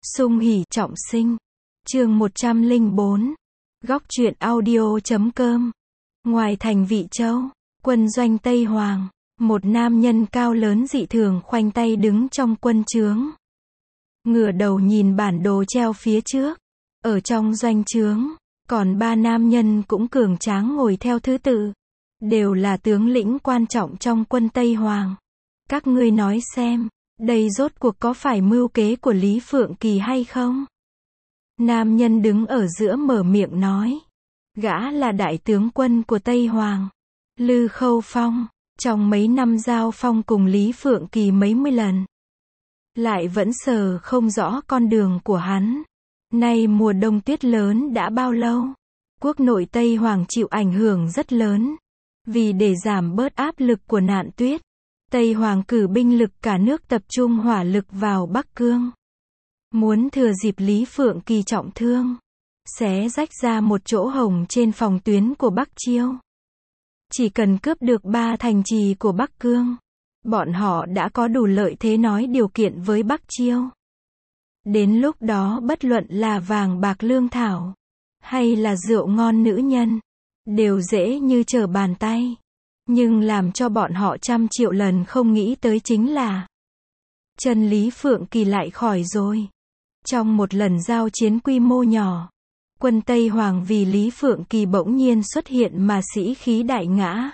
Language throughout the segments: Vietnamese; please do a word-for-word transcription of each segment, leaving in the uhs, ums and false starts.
Sung hỉ trọng sinh. Chương một trăm lẻ bốn. Góc truyện audio chấm com. Ngoài thành Vị Châu, quân doanh Tây Hoàng, một nam nhân cao lớn dị thường khoanh tay đứng trong quân trướng. Ngửa đầu nhìn bản đồ treo phía trước. Ở trong doanh trướng, còn ba nam nhân cũng cường tráng ngồi theo thứ tự. Đều là tướng lĩnh quan trọng trong quân Tây Hoàng. Các ngươi nói xem, đây rốt cuộc có phải mưu kế của Lý Phượng Kỳ hay không? Nam nhân đứng ở giữa mở miệng nói. Gã là đại tướng quân của Tây Hoàng, Lư Khâu Phong, trong mấy năm giao phong cùng Lý Phượng Kỳ mấy mươi lần. Lại vẫn sờ không rõ con đường của hắn. Nay mùa đông tuyết lớn đã bao lâu? Quốc nội Tây Hoàng chịu ảnh hưởng rất lớn. Vì để giảm bớt áp lực của nạn tuyết, Tây Hoàng cử binh lực cả nước tập trung hỏa lực vào Bắc Cương. Muốn thừa dịp Lý Phượng Kỳ trọng thương, xé rách ra một chỗ hổng trên phòng tuyến của Bắc Chiêu. Chỉ cần cướp được ba thành trì của Bắc Cương, bọn họ đã có đủ lợi thế nói điều kiện với Bắc Chiêu. Đến lúc đó bất luận là vàng bạc lương thảo, hay là rượu ngon nữ nhân, đều dễ như trở bàn tay. Nhưng làm cho bọn họ trăm triệu lần không nghĩ tới chính là chân Lý Phượng Kỳ lại khỏi rồi. Trong một lần giao chiến quy mô nhỏ, quân Tây Hoàng vì Lý Phượng Kỳ bỗng nhiên xuất hiện mà sĩ khí đại ngã.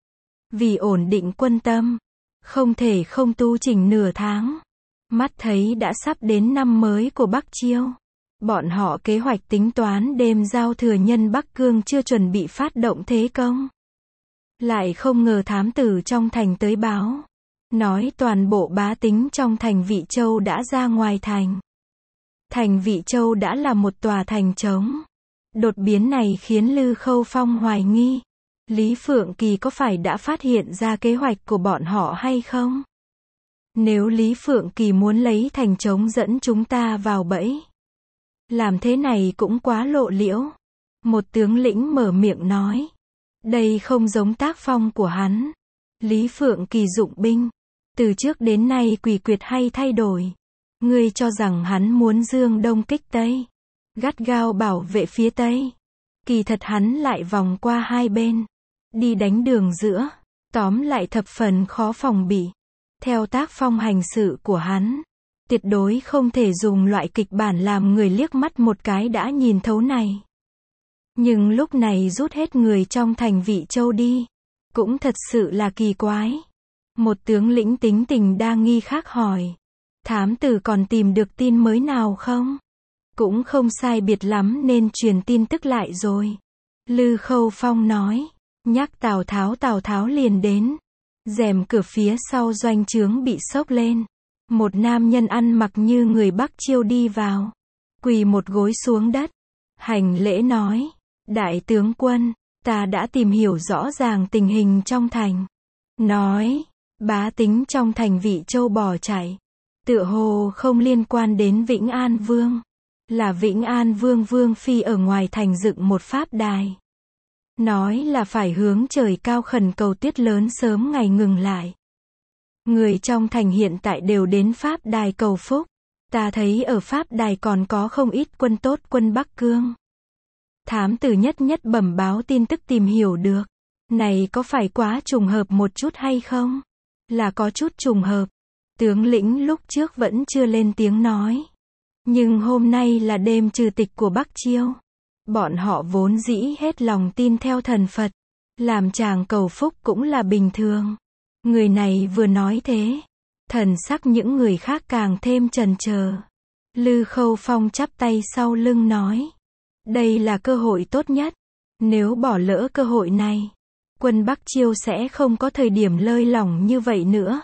Vì ổn định quân tâm, không thể không tu chỉnh nửa tháng. Mắt thấy đã sắp đến năm mới của Bắc Chiêu. Bọn họ kế hoạch tính toán đêm giao thừa nhân Bắc Cương chưa chuẩn bị phát động thế công. Lại không ngờ thám tử trong thành tới báo. Nói toàn bộ bá tính trong thành Vị Châu đã ra ngoài thành. Thành Vị Châu đã là một tòa thành trống. Đột biến này khiến Lư Khâu Phong hoài nghi. Lý Phượng Kỳ có phải đã phát hiện ra kế hoạch của bọn họ hay không? Nếu Lý Phượng Kỳ muốn lấy thành trống dẫn chúng ta vào bẫy, làm thế này cũng quá lộ liễu. Một tướng lĩnh mở miệng nói. Đây không giống tác phong của hắn. Lý Phượng Kỳ dụng binh, từ trước đến nay quỷ quyệt hay thay đổi. Ngươi cho rằng hắn muốn dương đông kích tây, gắt gao bảo vệ phía tây. Kỳ thật hắn lại vòng qua hai bên, đi đánh đường giữa. Tóm lại thập phần khó phòng bị. Theo tác phong hành sự của hắn, tuyệt đối không thể dùng loại kịch bản làm người liếc mắt một cái đã nhìn thấu này. Nhưng lúc này rút hết người trong thành Vị Châu đi, cũng thật sự là kỳ quái. Một tướng lĩnh tính tình đa nghi khác hỏi. Thám tử còn tìm được tin mới nào không? Cũng không sai biệt lắm nên truyền tin tức lại rồi. Lư Khâu Phong nói. Nhắc Tào Tháo Tào Tháo liền đến. Rèm cửa phía sau doanh trướng bị xốc lên. Một nam nhân ăn mặc như người Bắc Chiêu đi vào. Quỳ một gối xuống đất. Hành lễ nói. Đại tướng quân, ta đã tìm hiểu rõ ràng tình hình trong thành. Nói, bá tính trong thành Vị Châu bỏ chạy. Tựa hồ không liên quan đến Vĩnh An Vương. Là Vĩnh An Vương Vương Phi ở ngoài thành dựng một pháp đài. Nói là phải hướng trời cao khẩn cầu tuyết lớn sớm ngày ngừng lại. Người trong thành hiện tại đều đến pháp đài cầu phúc. Ta thấy ở pháp đài còn có không ít quân tốt quân Bắc Cương. Thám tử nhất nhất bẩm báo tin tức tìm hiểu được. Này có phải quá trùng hợp một chút hay không? Là có chút trùng hợp. Tướng lĩnh lúc trước vẫn chưa lên tiếng nói. Nhưng hôm nay là đêm trừ tịch của Bắc Chiêu. Bọn họ vốn dĩ hết lòng tin theo thần Phật. Làm chàng cầu phúc cũng là bình thường. Người này vừa nói thế, thần sắc những người khác càng thêm chần chờ. Lư Khâu Phong chắp tay sau lưng nói. Đây là cơ hội tốt nhất. Nếu bỏ lỡ cơ hội này, quân Bắc Chiêu sẽ không có thời điểm lơi lỏng như vậy nữa.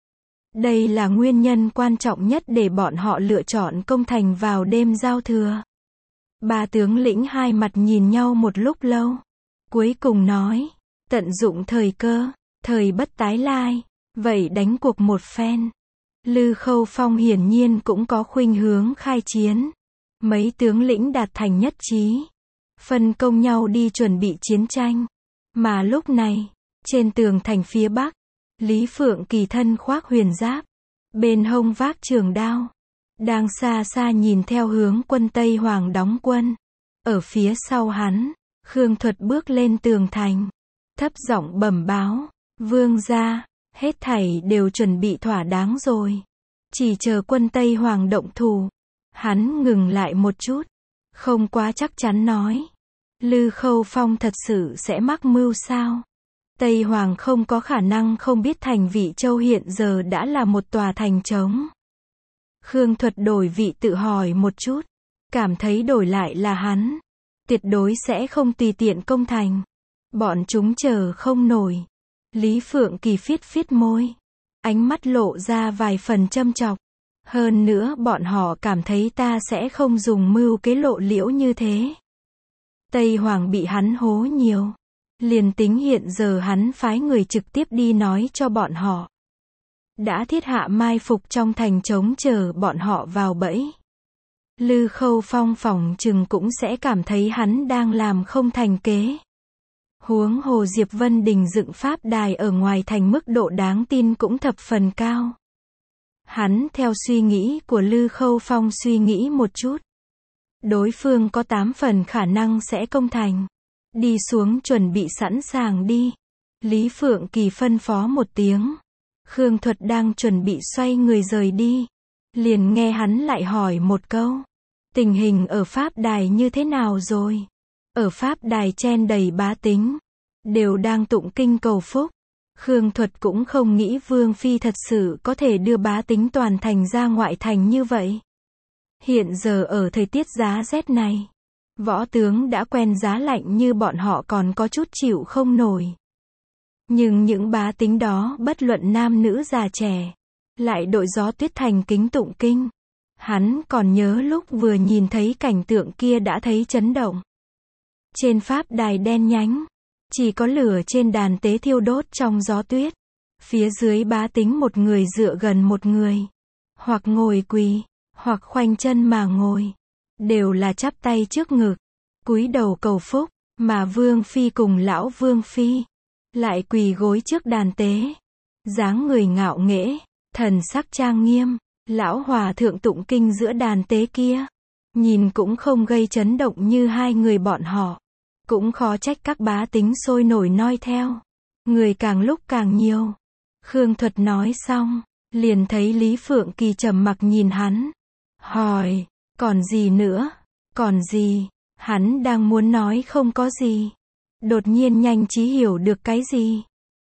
Đây là nguyên nhân quan trọng nhất để bọn họ lựa chọn công thành vào đêm giao thừa. Ba tướng lĩnh hai mặt nhìn nhau một lúc lâu. Cuối cùng nói, tận dụng thời cơ, thời bất tái lai, vậy đánh cuộc một phen. Lư Khâu Phong hiển nhiên cũng có khuynh hướng khai chiến. Mấy tướng lĩnh đạt thành nhất trí, phân công nhau đi chuẩn bị chiến tranh. Mà lúc này, trên tường thành phía Bắc, Lý Phượng Kỳ thân khoác huyền giáp, bên hông vác trường đao, đang xa xa nhìn theo hướng quân Tây Hoàng đóng quân. Ở phía sau hắn, Khương Thuật bước lên tường thành, thấp giọng bẩm báo, vương gia, hết thảy đều chuẩn bị thỏa đáng rồi. Chỉ chờ quân Tây Hoàng động thủ. Hắn ngừng lại một chút, không quá chắc chắn nói. Lư Khâu Phong thật sự sẽ mắc mưu sao? Tây Hoàng không có khả năng không biết thành Vị Châu hiện giờ đã là một tòa thành trống. Khương Thuật đổi vị tự hỏi một chút, cảm thấy đổi lại là hắn, tuyệt đối sẽ không tùy tiện công thành. Bọn chúng chờ không nổi. Lý Phượng Kỳ phiết phiết môi, ánh mắt lộ ra vài phần châm chọc. Hơn nữa bọn họ cảm thấy ta sẽ không dùng mưu kế lộ liễu như thế. Tây Hoàng bị hắn hố nhiều. Liền tính hiện giờ hắn phái người trực tiếp đi nói cho bọn họ. Đã thiết hạ mai phục trong thành trống chờ bọn họ vào bẫy. Lư Khâu Phong phỏng chừng cũng sẽ cảm thấy hắn đang làm không thành kế. Huống hồ Diệp Vân Đình dựng pháp đài ở ngoài thành mức độ đáng tin cũng thập phần cao. Hắn theo suy nghĩ của Lư Khâu Phong suy nghĩ một chút. Đối phương có tám phần khả năng sẽ công thành. Đi xuống chuẩn bị sẵn sàng đi. Lý Phượng Kỳ phân phó một tiếng. Khương Thuật đang chuẩn bị xoay người rời đi. Liền nghe hắn lại hỏi một câu. Tình hình ở pháp đài như thế nào rồi? Ở pháp đài chen đầy bá tính. Đều đang tụng kinh cầu phúc. Khương Thuật cũng không nghĩ Vương Phi thật sự có thể đưa bá tính toàn thành ra ngoại thành như vậy. Hiện giờ ở thời tiết giá rét này, võ tướng đã quen giá lạnh như bọn họ còn có chút chịu không nổi. Nhưng những bá tính đó bất luận nam nữ già trẻ, lại đội gió tuyết thành kính tụng kinh. Hắn còn nhớ lúc vừa nhìn thấy cảnh tượng kia đã thấy chấn động. Trên pháp đài đen nhánh, chỉ có lửa trên đàn tế thiêu đốt trong gió tuyết. Phía dưới bá tính một người dựa gần một người, hoặc ngồi quỳ, hoặc khoanh chân mà ngồi, đều là chắp tay trước ngực, cúi đầu cầu phúc, mà Vương Phi cùng lão Vương Phi lại quỳ gối trước đàn tế, dáng người ngạo nghễ, thần sắc trang nghiêm. Lão hòa thượng tụng kinh giữa đàn tế kia, nhìn cũng không gây chấn động như hai người bọn họ. Cũng khó trách các bá tính sôi nổi noi theo. Người càng lúc càng nhiều. Khương Thuật nói xong, liền thấy Lý Phượng Kỳ trầm mặc nhìn hắn. Hỏi, còn gì nữa? Còn gì? Hắn đang muốn nói không có gì. Đột nhiên nhanh trí hiểu được cái gì.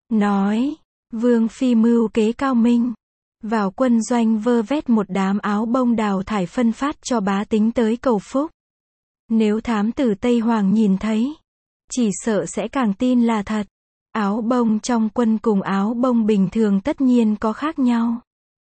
Nói, Vương Phi mưu kế cao minh. Vào quân doanh vơ vét một đám áo bông đào thải phân phát cho bá tính tới cầu phúc. Nếu thám tử Tây Hoàng nhìn thấy, chỉ sợ sẽ càng tin là thật. Áo bông trong quân cùng áo bông bình thường tất nhiên có khác nhau.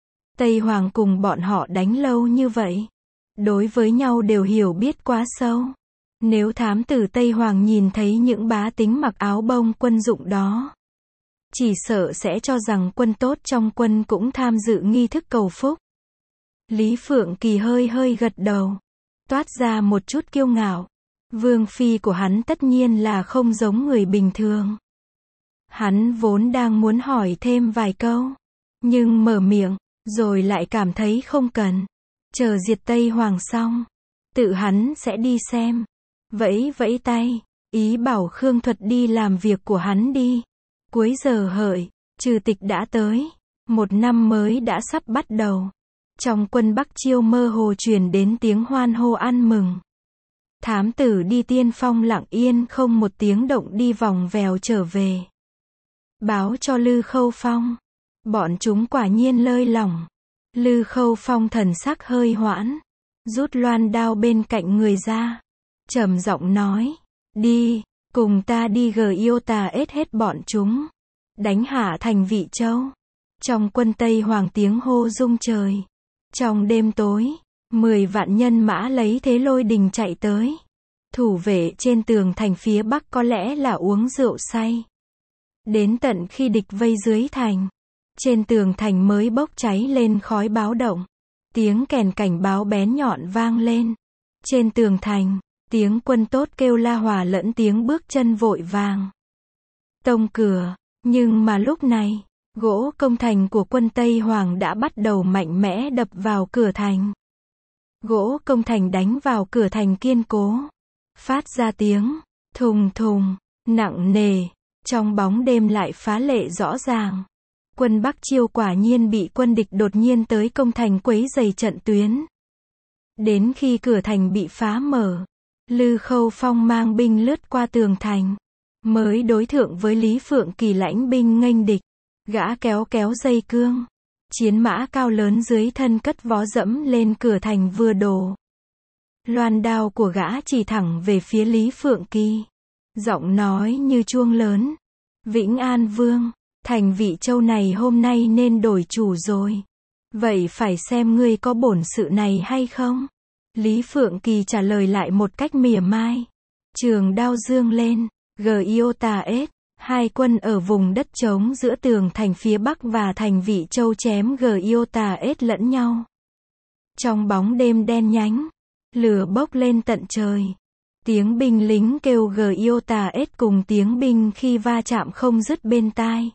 Tây Hoàng cùng bọn họ đánh lâu như vậy, đối với nhau đều hiểu biết quá sâu. Nếu thám tử Tây Hoàng nhìn thấy những bá tính mặc áo bông quân dụng đó, chỉ sợ sẽ cho rằng quân tốt trong quân cũng tham dự nghi thức cầu phúc. Lý Phượng Kỳ hơi hơi gật đầu, toát ra một chút kiêu ngạo. Vương Phi của hắn tất nhiên là không giống người bình thường. Hắn vốn đang muốn hỏi thêm vài câu, nhưng mở miệng, rồi lại cảm thấy không cần. Chờ diệt Tây Hoàng xong, tự hắn sẽ đi xem. Vẫy vẫy tay, ý bảo Khương Thuật đi làm việc của hắn đi. Cuối giờ hợi, trừ tịch đã tới. Một năm mới đã sắp bắt đầu. Trong quân Bắc Chiêu mơ hồ truyền đến tiếng hoan hô ăn mừng. Thám tử đi tiên phong lặng yên không một tiếng động đi vòng vèo trở về. Báo cho Lư Khâu Phong. Bọn chúng quả nhiên lơi lỏng. Lư Khâu Phong thần sắc hơi hoãn. Rút loan đao bên cạnh người ra. Trầm giọng nói. Đi, cùng ta đi gờ yêu tà ết hết bọn chúng. Đánh hạ thành Vị Châu. Trong quân Tây Hoàng tiếng hô rung trời. Trong đêm tối, mười vạn nhân mã lấy thế lôi đình chạy tới. Thủ vệ trên tường thành phía bắc có lẽ là uống rượu say. Đến tận khi địch vây dưới thành, trên tường thành mới bốc cháy lên khói báo động. Tiếng kèn cảnh báo bén nhọn vang lên. Trên tường thành, tiếng quân tốt kêu la hòa lẫn tiếng bước chân vội vàng. Tông cửa, nhưng mà lúc này, gỗ công thành của quân Tây Hoàng đã bắt đầu mạnh mẽ đập vào cửa thành. Gỗ công thành đánh vào cửa thành kiên cố. Phát ra tiếng thùng thùng, nặng nề. Trong bóng đêm lại phá lệ rõ ràng. Quân Bắc Chiêu quả nhiên bị quân địch đột nhiên tới công thành quấy rầy trận tuyến. Đến khi cửa thành bị phá mở, Lư Khâu Phong mang binh lướt qua tường thành, mới đối thượng với Lý Phượng Kỳ lãnh binh nghênh địch. Gã kéo kéo dây cương, chiến mã cao lớn dưới thân cất vó dẫm lên cửa thành vừa đổ. Loan đao của gã chỉ thẳng về phía Lý Phượng Kỳ. Giọng nói như chuông lớn. Vĩnh An Vương, thành Vị Châu này hôm nay nên đổi chủ rồi. Vậy phải xem ngươi có bổn sự này hay không? Lý Phượng Kỳ trả lời lại một cách mỉa mai. Trường đao dương lên, Giotades, hai quân ở vùng đất trống giữa tường thành phía Bắc và thành Vị Châu chém Giotades lẫn nhau. Trong bóng đêm đen nhánh, lửa bốc lên tận trời. Tiếng binh lính kêu Giotades cùng tiếng binh khi va chạm không dứt bên tai.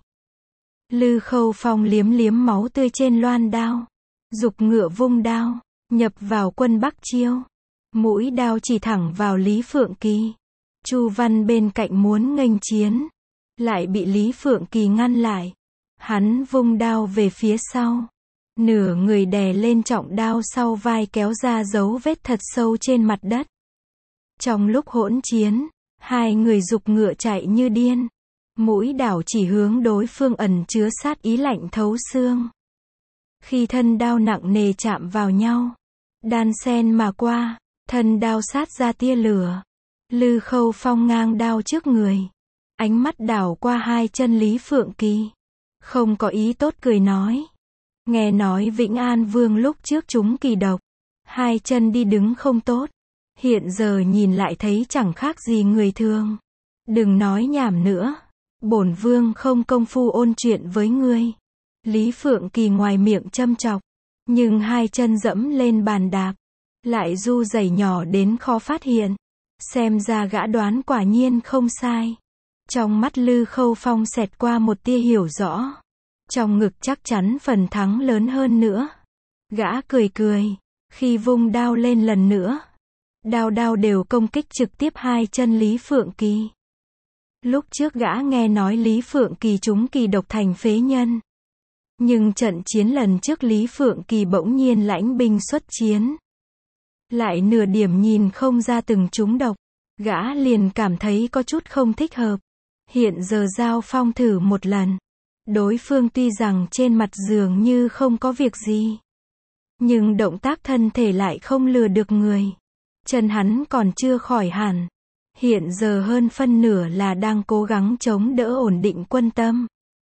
Lư Khâu Phong liếm liếm máu tươi trên loan đao, giục ngựa vung đao, nhập vào quân Bắc Chiêu. Mũi đao chỉ thẳng vào Lý Phượng Kỳ. Chu Văn bên cạnh muốn nghênh chiến, lại bị Lý Phượng Kỳ ngăn lại. Hắn vung đao về phía sau, nửa người đè lên trọng đao sau vai kéo ra dấu vết thật sâu trên mặt đất. Trong lúc hỗn chiến, hai người giục ngựa chạy như điên. Mũi đảo chỉ hướng đối phương ẩn chứa sát ý lạnh thấu xương. Khi thân đao nặng nề chạm vào nhau, đan sen mà qua, thân đao sát ra tia lửa. Lư Khâu Phong ngang đao trước người, ánh mắt đảo qua hai chân Lý Phượng Kỳ. Không có ý tốt cười nói. Nghe nói Vĩnh An Vương lúc trước trúng kỳ độc, hai chân đi đứng không tốt. Hiện giờ nhìn lại thấy chẳng khác gì người thường. Đừng nói nhảm nữa. Bổn vương không công phu ôn chuyện với ngươi. Lý Phượng Kỳ ngoài miệng châm chọc, nhưng hai chân dẫm lên bàn đạp, lại du dày nhỏ đến khó phát hiện. Xem ra gã đoán quả nhiên không sai. Trong mắt Lư Khâu Phong xẹt qua một tia hiểu rõ. Trong ngực chắc chắn phần thắng lớn hơn nữa. Gã cười cười, khi vung đao lên lần nữa. Đao đao đều công kích trực tiếp hai chân Lý Phượng Kỳ. Lúc trước gã nghe nói Lý Phượng Kỳ trúng kỳ độc thành phế nhân. Nhưng trận chiến lần trước Lý Phượng Kỳ bỗng nhiên lãnh binh xuất chiến. Lại nửa điểm nhìn không ra từng trúng độc. Gã liền cảm thấy có chút không thích hợp. Hiện giờ giao phong thử một lần. Đối phương tuy rằng trên mặt dường như không có việc gì, nhưng động tác thân thể lại không lừa được người. Chân hắn còn chưa khỏi hẳn. Hiện giờ hơn phân nửa là đang cố gắng chống đỡ ổn định quân tâm.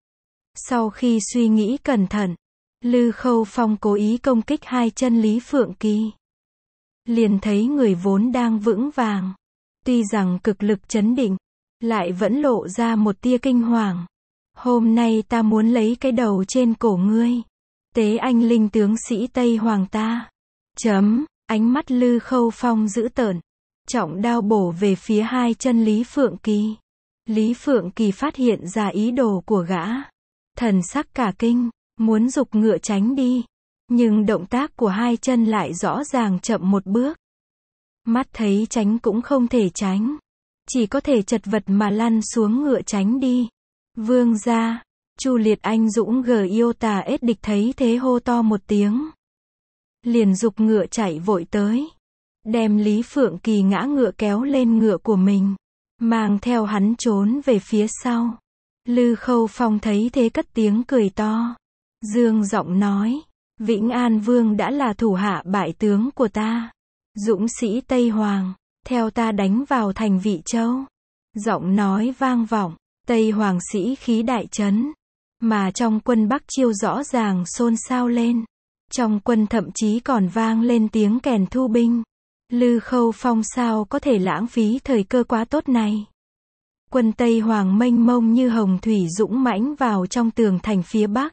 Sau khi suy nghĩ cẩn thận, Lư Khâu Phong cố ý công kích hai chân Lý Phượng Kỳ. Liền thấy người vốn đang vững vàng, tuy rằng cực lực trấn định, lại vẫn lộ ra một tia kinh hoàng. Hôm nay ta muốn lấy cái đầu trên cổ ngươi, tế anh linh tướng sĩ Tây Hoàng ta. Chấm, ánh mắt Lư Khâu Phong dữ tợn, trọng đao bổ về phía hai chân Lý Phượng Kỳ. Lý Phượng Kỳ phát hiện ra ý đồ của gã. Thần sắc cả kinh, muốn giục ngựa tránh đi. Nhưng động tác của hai chân lại rõ ràng chậm một bước. Mắt thấy tránh cũng không thể tránh. Chỉ có thể chật vật mà lăn xuống ngựa tránh đi. Vương gia, Chu Liệt anh dũng Giotades địch thấy thế hô to một tiếng. Liền giục ngựa chạy vội tới. Đem Lý Phượng Kỳ ngã ngựa kéo lên ngựa của mình. Mang theo hắn trốn về phía sau. Lư Khâu Phong thấy thế cất tiếng cười to. Dương giọng nói. Vĩnh An Vương đã là thủ hạ bại tướng của ta. Dũng sĩ Tây Hoàng, theo ta đánh vào thành Vị Châu. Giọng nói vang vọng, Tây Hoàng sĩ khí đại trấn. Mà trong quân Bắc Chiêu rõ ràng xôn xao lên. Trong quân thậm chí còn vang lên tiếng kèn thu binh. Lư Khâu Phong sao có thể lãng phí thời cơ quá tốt này. Quân Tây Hoàng mênh mông như hồng thủy dũng mãnh vào trong tường thành phía Bắc.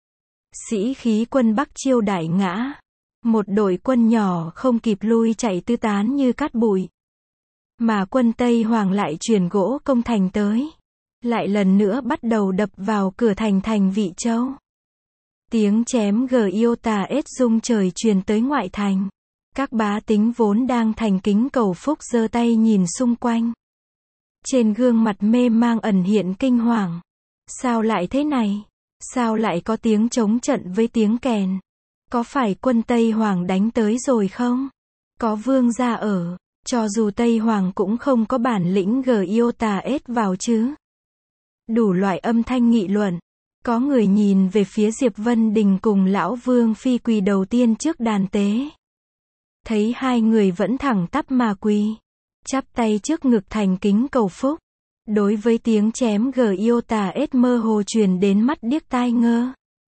Sĩ khí quân Bắc Chiêu đại ngã. Một đội quân nhỏ không kịp lui chạy tứ tán như cát bụi. Mà quân Tây Hoàng lại truyền gỗ công thành tới. Lại lần nữa bắt đầu đập vào cửa thành thành Vị Châu. Tiếng chém Giotades rung trời truyền tới ngoại thành. Các bá tính vốn đang thành kính cầu phúc giơ tay nhìn xung quanh. Trên gương mặt mê mang ẩn hiện kinh hoàng. Sao lại thế này? Sao lại có tiếng trống trận với tiếng kèn? Có phải quân Tây Hoàng đánh tới rồi không? Có vương gia ở, cho dù Tây Hoàng cũng không có bản lĩnh gờ yêu tà ết vào chứ. Đủ loại âm thanh nghị luận. Có người nhìn về phía Diệp Vân Đình cùng lão Vương Phi quỳ đầu tiên trước đàn tế. Thấy hai người vẫn thẳng tắp mà quỳ, chắp tay trước ngực thành kính cầu phúc. Đối với tiếng chém gờ yêu tà ết mơ hồ truyền đến mắt điếc tai ngơ,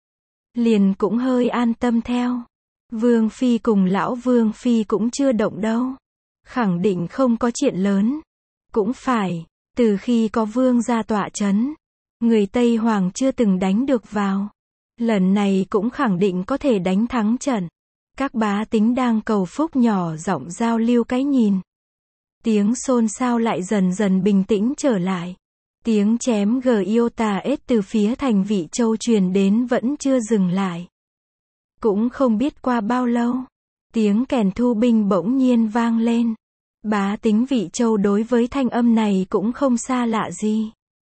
liền cũng hơi an tâm theo. Vương Phi cùng lão Vương Phi cũng chưa động đâu. Khẳng định không có chuyện lớn. Cũng phải, từ khi có vương gia tọa chấn, người Tây Hoàng chưa từng đánh được vào. Lần này cũng khẳng định có thể đánh thắng trận. Các bá tính đang cầu phúc nhỏ giọng giao lưu cái nhìn. Tiếng xôn xao lại dần dần bình tĩnh trở lại. Tiếng chém gờ yêu tà ết từ phía thành Vị Châu truyền đến vẫn chưa dừng lại. Cũng không biết qua bao lâu, tiếng kèn thu binh bỗng nhiên vang lên. Bá tính Vị Châu đối với thanh âm này cũng không xa lạ gì.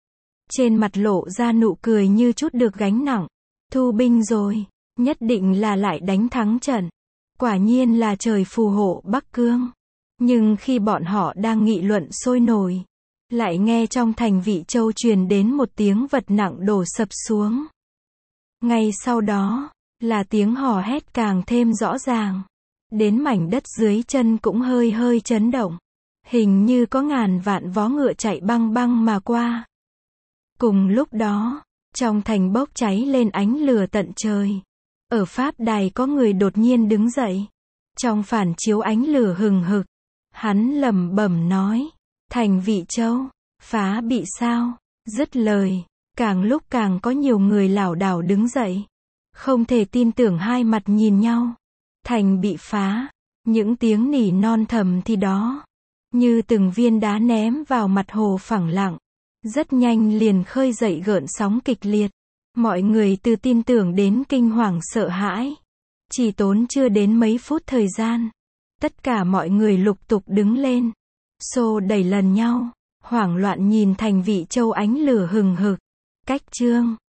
Trên mặt lộ ra nụ cười như chút được gánh nặng. Thu binh rồi, nhất định là lại đánh thắng trận. Quả nhiên là trời phù hộ Bắc Cương. Nhưng khi bọn họ đang nghị luận sôi nổi, lại nghe trong thành Vị Châu truyền đến một tiếng vật nặng đổ sập xuống. Ngay sau đó, là tiếng hò hét càng thêm rõ ràng. Đến mảnh đất dưới chân cũng hơi hơi chấn động. Hình như có ngàn vạn vó ngựa chạy băng băng mà qua. Cùng lúc đó, trong thành bốc cháy lên ánh lửa tận trời. Ở pháp đài có người đột nhiên đứng dậy. Trong phản chiếu ánh lửa hừng hực, hắn lẩm bẩm nói, thành Vị Châu, phá bị sao? Dứt lời, càng lúc càng có nhiều người lảo đảo đứng dậy. Không thể tin tưởng hai mặt nhìn nhau. Thành bị phá, những tiếng nỉ non thầm thì đó, như từng viên đá ném vào mặt hồ phẳng lặng. Rất nhanh liền khơi dậy gợn sóng kịch liệt. Mọi người từ tin tưởng đến kinh hoàng sợ hãi. Chỉ tốn chưa đến mấy phút thời gian, tất cả mọi người lục tục đứng lên, xô đẩy lần nhau, hoảng loạn nhìn thành Vị Châu ánh lửa hừng hực. Cách chương